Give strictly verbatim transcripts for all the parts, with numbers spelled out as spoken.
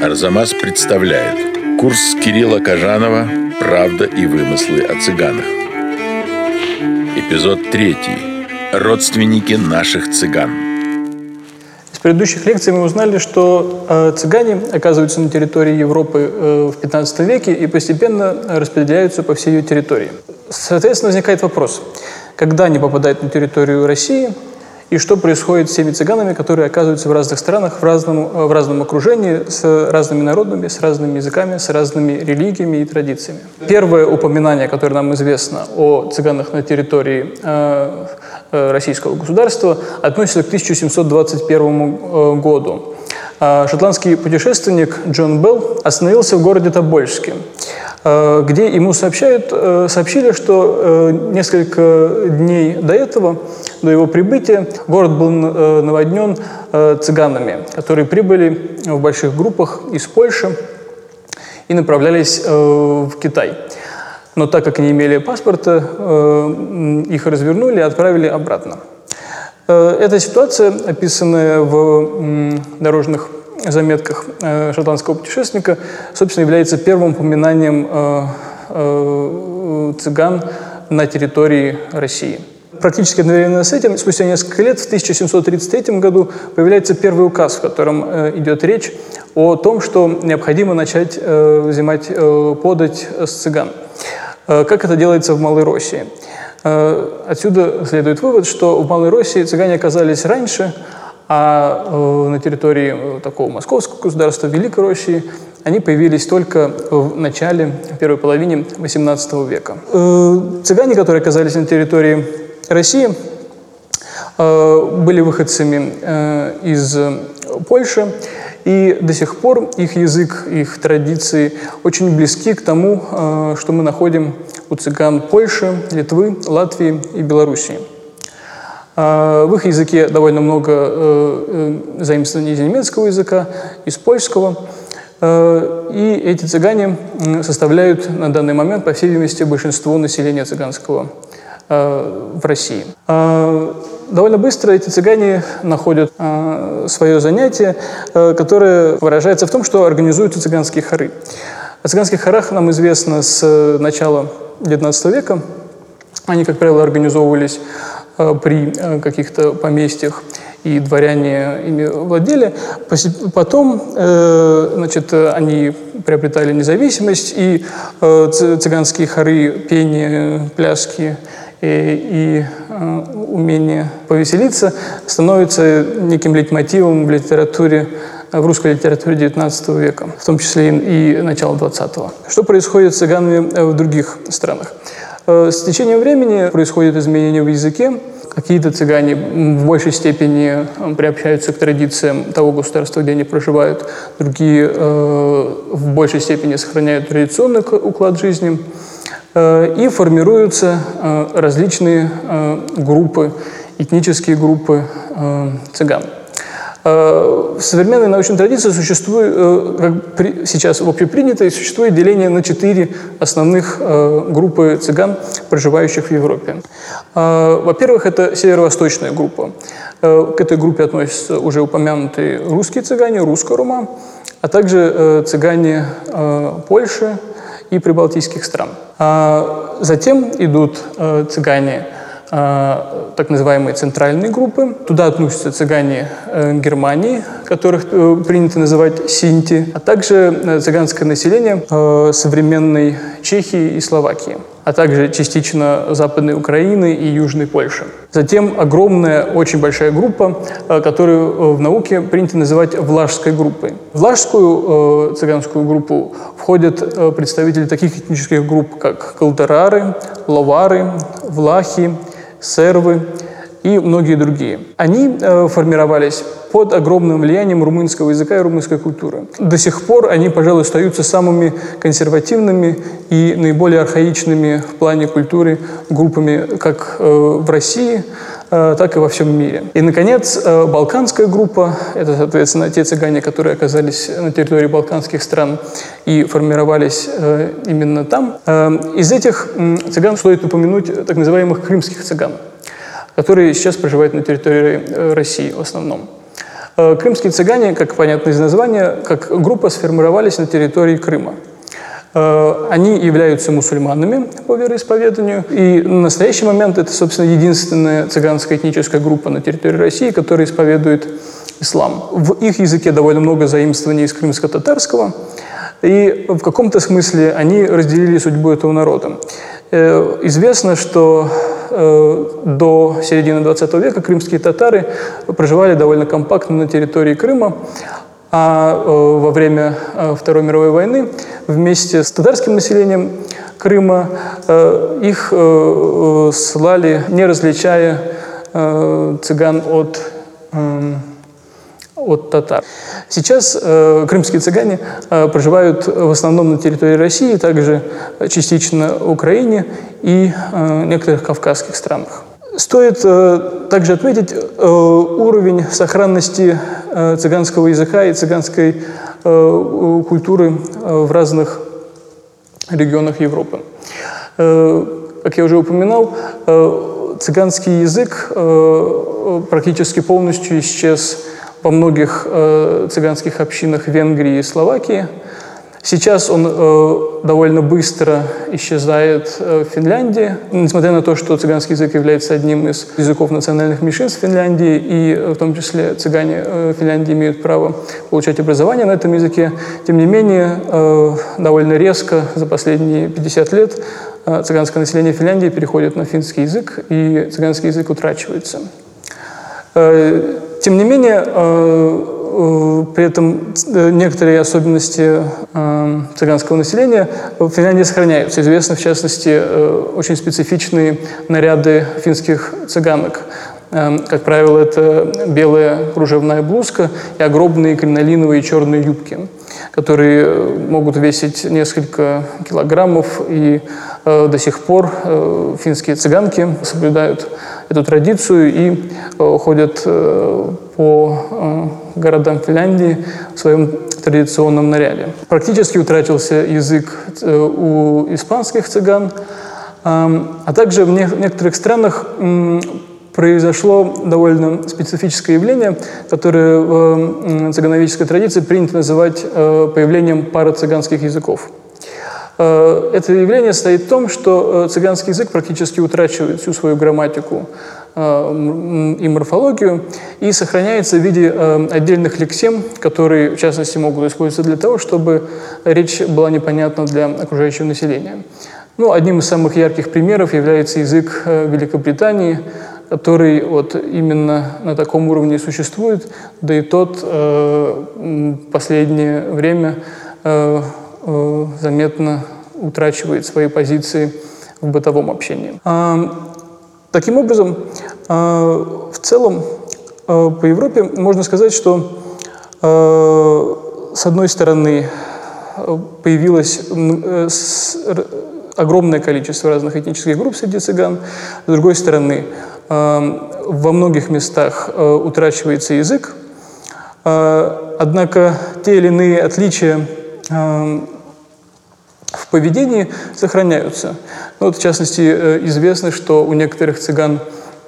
Арзамас представляет курс Кирилла Кожанова «Правда и вымыслы о цыганах». Эпизод третий. Родственники наших цыган. Из предыдущих лекций мы узнали, что э, цыгане оказываются на территории Европы э, в пятнадцатом веке и постепенно распределяются по всей ее территории. Соответственно, возникает вопрос, когда они попадают на территорию России и что происходит с теми цыганами, которые оказываются в разных странах, в разном, в разном окружении, с разными народами, с разными языками, с разными религиями и традициями. Первое упоминание, которое нам известно о цыганах на территории э, э, российского государства, относится к тысяча семьсот двадцать первому э, году. Э, шотландский путешественник Джон Белл остановился в городе Тобольске, э, где ему сообщают, э, сообщили, что э, несколько дней до этого, до его прибытия, город был э, наводнен э, цыганами, которые прибыли в больших группах из Польши и направлялись э, в Китай. Но так как не имели паспорта, э, их развернули и отправили обратно. Э, эта ситуация, описанная в э, дорожных заметках э, шотландского путешественника, собственно, является первым упоминанием э, э, цыган на территории России. Практически одновременно с этим, спустя несколько лет, в тысяча семьсот тридцать третьем году появляется первый указ, в котором э, идет речь о том, что необходимо начать э, взимать э, подать с цыган. Э, как это делается в Малой России? Э, отсюда следует вывод, что в Малой России цыгане оказались раньше, а э, на территории такого московского государства, Великой России, они появились только в начале, в первой половине восемнадцатого века. Э, цыгане, которые оказались на территории России, были выходцами из Польши, и до сих пор их язык, их традиции очень близки к тому, что мы находим у цыган Польши, Литвы, Латвии и Белоруссии. В их языке довольно много заимствований из немецкого языка, из польского, и эти цыгане составляют на данный момент, по всей видимости, большинство населения цыганского в России. Довольно быстро эти цыгане находят свое занятие, которое выражается в том, что организуются цыганские хоры. О цыганских хорах нам известно с начала девятнадцатого века. Они, как правило, организовывались при каких-то поместьях, и дворяне ими владели. Потом, значит, они приобретали независимость, и цыганские хоры, пение, пляски и, и умение повеселиться становится неким лейтмотивом в литературе, в русской литературе девятнадцатого века, в том числе и начала двадцатого. Что происходит с цыганами в других странах? С течением времени происходит изменение в языке. Какие-то цыгане в большей степени приобщаются к традициям того государства, где они проживают, другие э, в большей степени сохраняют традиционный уклад жизни, э, и формируются э, различные э, группы, этнические группы э, цыган. В современной научной традиции существует, как сейчас общепринято, и существует деление на четыре основных группы цыган, проживающих в Европе. Во-первых, это северо-восточная группа. К этой группе относятся уже упомянутые русские цыгане, русско-рума, а также цыгане Польши и прибалтийских стран. Затем идут цыгане так называемые центральные группы. Туда относятся цыгане Германии, которых принято называть синти, а также цыганское население современной Чехии и Словакии, а также частично Западной Украины и Южной Польши. Затем огромная, очень большая группа, которую в науке принято называть влажской группой. В влажскую цыганскую группу входят представители таких этнических групп, как калдерары, ловары, влахи, сервы и многие другие. Они э, формировались под огромным влиянием румынского языка и румынской культуры. До сих пор они, пожалуй, остаются самыми консервативными и наиболее архаичными в плане культуры группами как э, в России, э, так и во всем мире. И, наконец, э, балканская группа – это, соответственно, те цыгане, которые оказались на территории балканских стран и формировались э, именно там. Э, из этих э, цыган стоит упомянуть так называемых крымских цыган, которые сейчас проживают на территории России в основном. Крымские цыгане, как понятно из названия, как группа сформировались на территории Крыма. Они являются мусульманами по вероисповеданию, и на настоящий момент это, собственно, единственная цыганская этническая группа на территории России, которая исповедует ислам. В их языке довольно много заимствований из крымско-татарского, и в каком-то смысле они разделили судьбу этого народа. Известно, что до середины двадцатого века крымские татары проживали довольно компактно на территории Крыма, а во время Второй мировой войны вместе с татарским населением Крыма их ссылали, не различая цыган от, от татар. Сейчас крымские цыгане проживают в основном на территории России, также частично в Украине и некоторых кавказских странах. Стоит также отметить уровень сохранности цыганского языка и цыганской культуры в разных регионах Европы. Как я уже упоминал, цыганский язык практически полностью исчез во многих цыганских общинах Венгрии и Словакии. Сейчас он э, довольно быстро исчезает э, в Финляндии, несмотря на то, что цыганский язык является одним из языков национальных меньшинств Финляндии, и э, в том числе цыгане э, Финляндии имеют право получать образование на этом языке. Тем не менее, э, довольно резко за последние пятьдесят лет э, цыганское население Финляндии переходит на финский язык, и цыганский язык утрачивается. Э, тем не менее, э, при этом некоторые особенности э, цыганского населения в Финляндии сохраняются. Известны, в частности, э, очень специфичные наряды финских цыганок. Э, как правило, это белая кружевная блузка и огромные кринолиновые черные юбки, которые могут весить несколько килограммов, и э, до сих пор э, финские цыганки соблюдают эту традицию и э, ходят э, по э, городам Финляндии в своем традиционном наряде. Практически утратился язык э, у испанских цыган, э, а также в не- некоторых странах э, произошло довольно специфическое явление, которое в цыгановической традиции принято называть э, появлением парацыганских языков. Это явление состоит в том, что цыганский язык практически утрачивает всю свою грамматику и морфологию и сохраняется в виде отдельных лексем, которые, в частности, могут использоваться для того, чтобы речь была непонятна для окружающего населения. Ну, одним из самых ярких примеров является язык Великобритании, который вот именно на таком уровне существует, да и тот в последнее время заметно утрачивает свои позиции в бытовом общении. Таким образом, в целом по Европе можно сказать, что с одной стороны появилось огромное количество разных этнических групп среди цыган, с другой стороны во многих местах утрачивается язык, однако те или иные отличия в поведении сохраняются. Ну, вот, в частности, известно, что у некоторых цыган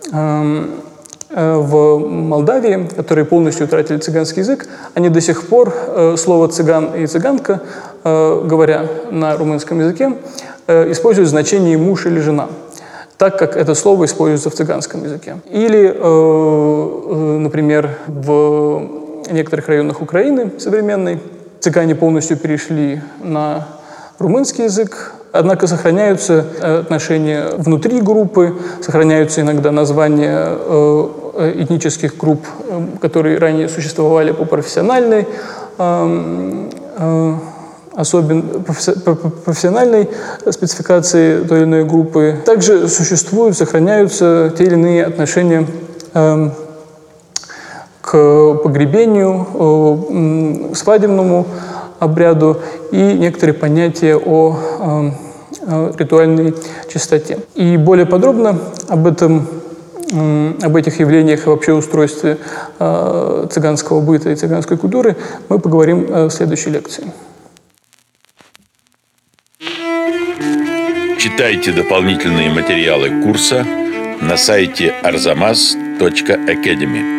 в Молдавии, которые полностью утратили цыганский язык, они до сих пор слово «цыган» и «цыганка», говоря на румынском языке, используют значение «муж» или «жена», так как это слово используется в цыганском языке. Или, например, в некоторых районах Украины современной цыгане полностью перешли на румынский язык, однако сохраняются отношения внутри группы, сохраняются иногда названия этнических групп, которые ранее существовали по профессиональной, особенно профессиональной спецификации той или иной группы. Также существуют, сохраняются те или иные отношения к погребению, свадебному обряду и некоторые понятия о э, э, ритуальной чистоте. И более подробно об этом, э, об этих явлениях и вообще устройстве э, цыганского быта и цыганской культуры мы поговорим э, в следующей лекции. Читайте дополнительные материалы курса на сайте арзамас точка академи.